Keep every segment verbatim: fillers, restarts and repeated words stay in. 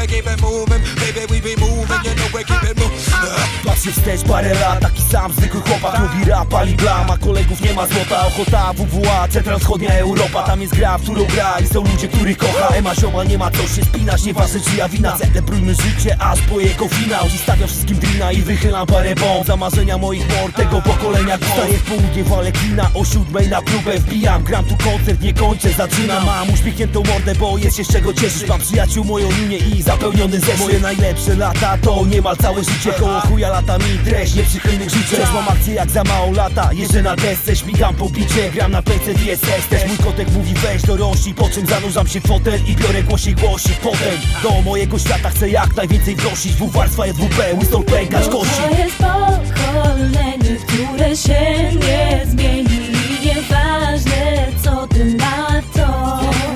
we keep it moving. Baby, we be moving, you know we keep it moving. Patrzę wstecz parę lat, taki sam zwykły chłopak. Lubi rap, pali blam, a kolegów nie ma złota. Ochota, W W A, Central Wschodnia Europa. Tam jest gra, w którą gra i są ludzie, których kocha. Ema zioma, nie ma co się spinać, nieważne czyja wina. Celebrujmy życie, aż po jego finał. Dziś stawiam wszystkim drina i wychylam parę bomb. Za marzenia moich mord, tego pokolenia głos. Wstaję w południe, walę klina, o siódmej na próbę wbijam. Gram tu koncert, nie kończę, zaczynam. Mam uśmiechniętą mordę, bo jest się z czego cieszyć. Mam przyjaciół, moją linię i zapełniony zeszyt. Moje najlepsze lata to niemal całe życie. Koło chuja lata mi treść nieprzychylnych życzeń. Też mam akcję jak za mało lata. Jeżdżę na desce, śmigam po bicie. Gram na P C D S S. Też mój kotek mówi weź do rości. Po czym zanurzam się w fotel i biorę głośniej głosik. Potem do mojego świata chcę jak najwięcej wnosić. W warstwa J W P, Winston pękać kości. To jest pokolenie, które się nie zmieni. Nieważne co ty na to.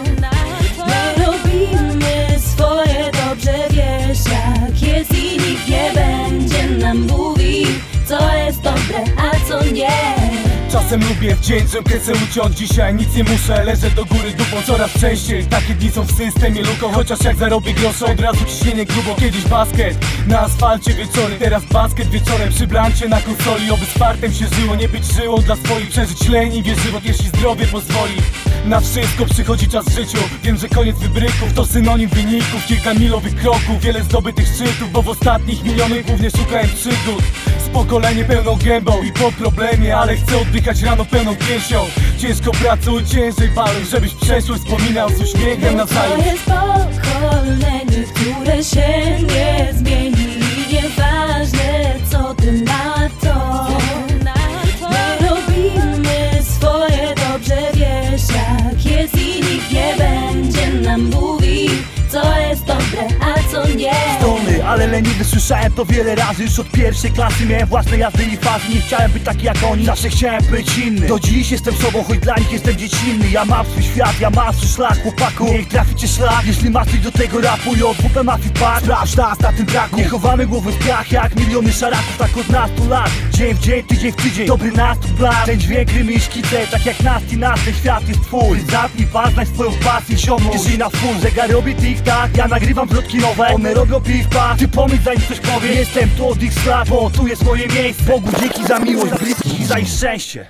My robimy swoje, dobrze wiesz jak jest i nikt nie będzie nam mówił co jest dobre, a co nie. Czasem lubię w dzień drzemkę chcę uciąć. Dzisiaj nic nie muszę, leżę do góry dupą coraz częściej. Takie dni są w systemie luką. Chociaż jak zarobię grosze, od razu ciśnienie grubo. Kiedyś basket na asfalcie wieczory, teraz basket wieczorem przy blancie na konsoli. Oby z fartem się żyło, nie być żyłą dla swoich. Przeżyć leniwie żywot, jeśli zdrowie pozwoli. Na wszystko przychodzi czas w życiu. Wiem, że koniec wybryków to synonim wyników. Kilka milowych kroków, wiele zdobytych szczytów. Bo w ostatnich minionych głównie szukałem przygód. Z pokolenie pełną gębą i po problemie, ale chcę oddychać rano pełną piersią. Ciężko pracuj, ciężej baluj, żebyś przeszłość wspominał z uśmiechem na To jest pokolenie, które się nie zmieni. Nieważne co ty na to. My robimy swoje, dobrze wiesz jak jest i nikt nie będzie nam mówił co jest dobre, a co nie. Zdolny, ale leniwy, słyszałem to wiele razy. Już od pierwszej klasy miałem własne jazdy i fazy. Nie chciałem być taki jak oni, zawsze chciałem być inny. Do dziś jestem sobą, choć dla nich jestem dziecinny. Ja mam swój świat, ja mam swój szlak, chłopaku. Niech trafi cię szlak, jeśli masz coś do tego rapu. I od W P Mafii Park, sprawdź nas na tym traku. Nie chowamy głowy w piach jak miliony szaraków. Tak od nastu lat, dzień w dzień, tydzień w tydzień. Dobry nastrój, blat, ten dźwięk, rymy i szkice. Tak jak nas i nas, ten świat jest twój. Zapnij pas, znajdź swoją pasję, ziomu. Jeżeli na full, zegar robi tik-tak. Ja nagrywam zwrotki nowe, one robią piw-paw. Ty pomyśl zanim coś powie, jestem tu od ich lat, bo tu jest moje miejsce. Bogu dzięki za miłość, bliskich i za ich szczęście.